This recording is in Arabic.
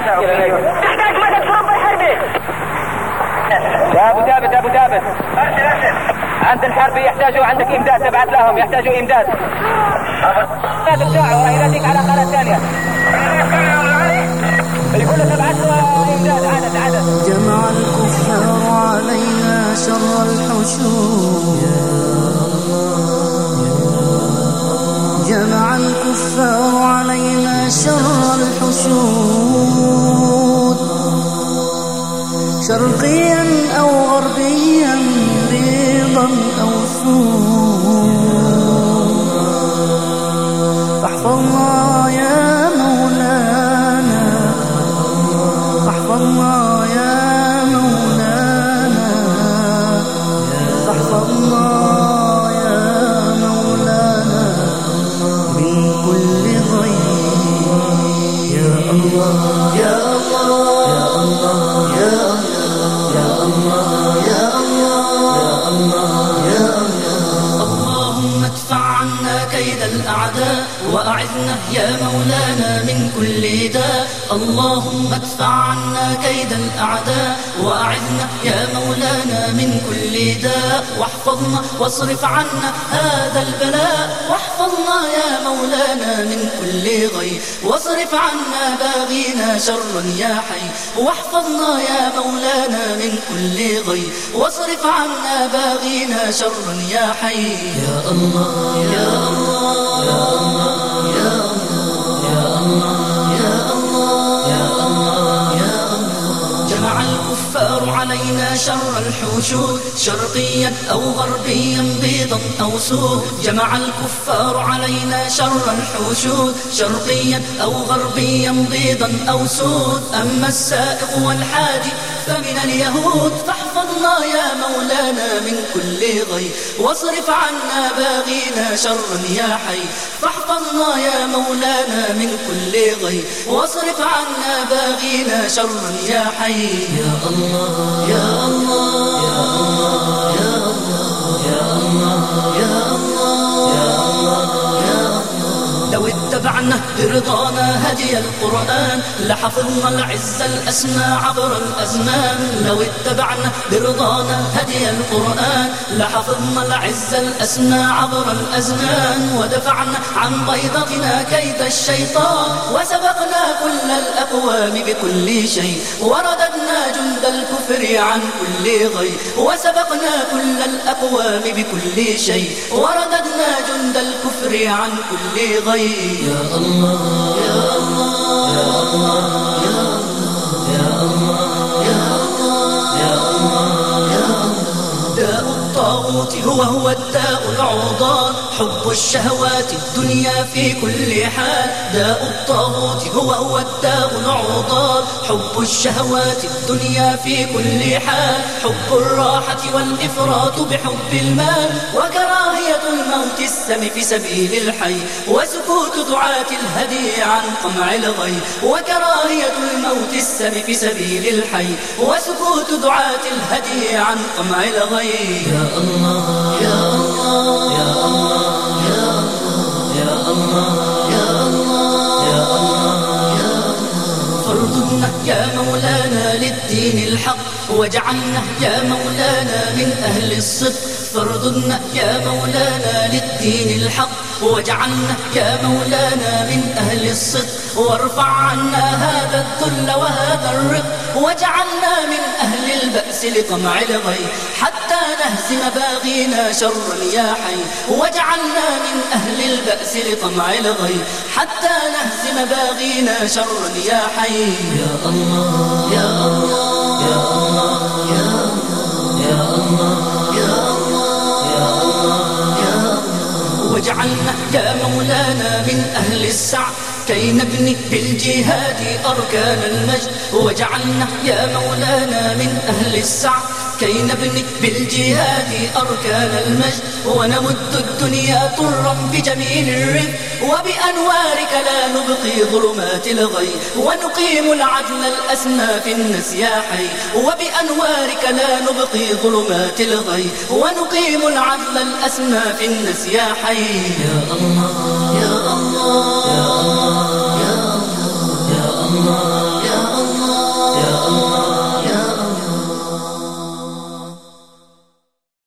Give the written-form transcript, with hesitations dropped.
تحتاج مدد في رب الحربي. يا ابو ثابت عند الحربي يحتاجوا عندك امداد، تبعت لهم يحتاجوا امداد. هذا الساعة وراح يناديك على قناة ثانية يقول له تبعت له امداد. عدد جمع الكفار علينا شر الحشود، جمع الكفار علينا شر الحشود، شرقيا أو غربيا بيضا أو سود، فاحفظنا يا مولانا، فاحفظنا يا مولانا، فاحفظنا يا مولانا من كل ضيق. يا الله يا الله يا الله يا الله يا الله يا الله. اللهم ادفع عنا كيد الأعداء وأعذنا يا مولانا من كل داء. اللهم ادفع عنا كيد الأعداء وأعذنا يا مولانا من كل داء، واحفظنا واصرف عنا هذا البلاء، واحفظنا يا مولانا من كل غي، واصرف عنا باغينا شرا يا حي، واحفظنا يا مولانا من كل غي، واصرف عنا باغينا شرا يا حي. يا الله يا الله يا الله يا الله يا الله يا الله يا الله. جمع الكفار علينا شر الحشود، شرقيا أو غربيا بيضا أو سود، جمع الكفار علينا شر الحشود، شرقيا أو غربيا بيضا أو سود. أما السائق والحادي فمن اليهود، فاحفظنا يا مولانا من كل غي، واصرف عنا باغينا شرا يا حي، فاحفظنا يا مولانا من كل غي، واصرف عنا باغينا شرا يا حي. يا الله يا الله يا الله يا الله يا الله يا الله يا الله يا الله. لو اتبعنا برضانا هدي القرآن لحفظنا العز الأسمى عبر الأزمان، لو اتبعنا برضانا هدي القرآن لحفظنا العز الأسمى عبر الأزمان، ودفعنا عن بيضتنا كيد الشيطان، وسبقنا كل الأقوام بكل شيء، ورددنا جند الكفر عن كل غي، وسبقنا كل الأقوام بكل شيء، ورددنا جند الكفر عن كل غي. يا الله يا الله يا الله يا الله يا الله يا الله يا الله. داء الطاغوت هو الداء العضال، حب الشهوات الدنيا في كل حال، داء الطاغوت هو الداء العضال، حب الشهوات الدنيا في كل حال، حب الراحة والإفراط بحب المال، وكراهية الموت السم في سبيل الحي، وسكوت دعاة الهدي عن قمع الغي، وكراهية الموت السم في سبيل الحي، وسكوت دعاة الهدي عن قمع الغي. يا الله يا الله يا الله يا الله يا الله يا الله يا الله. فرضنا يا مولانا للدين الحق، وجعلنا يا مولانا من أهل الصدق، فرضنا يا مولانا للدين الحق، وجعلنا يا مولانا من أهل الصدق، وارفع عنا هذا الذل وهذا الرق، وجعلنا من أهل البأس لقمع الغي، حتى نهزم باغينا شرا يا حي، وجعلنا من أهل البأس لقمع الغي، حتى نهزم باغينا شرا يا حي. يا الله يا الله يا الله يا الله يا الله يا الله يا الله يا الله. وجعلنا يا مولانا من أهل السعي كي نبني بالجهاد أركان المجد، وجعلنا يا مولانا من أهل السعي كي نبني بالجهاد أركان المجد، ونمد الدنيا طرا بجميل الرفق، وبأنوارك لا نبقي ظلمات الغي، ونقيم العدل الأسمى في الناس يا حي، وبأنوارك لا نبقي ظلمات الغي، ونقيم العدل الأسمى في الناس يا حي. يا الله يا الله يا